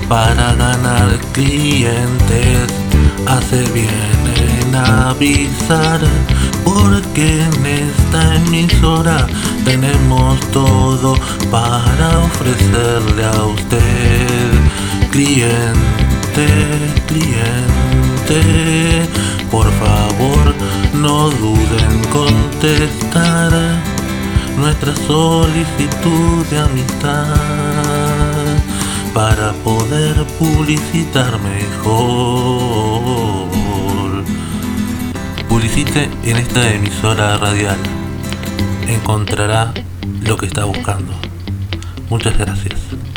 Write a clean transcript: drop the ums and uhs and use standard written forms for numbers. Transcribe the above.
Para ganar clientes hace bien en avisar, porque en esta emisora tenemos todo para ofrecerle a usted. Cliente, por favor no duden en contestar nuestra solicitud de amistad para poder publicitar mejor. Publicite en esta emisora radial. Encontrará lo que está buscando. Muchas gracias.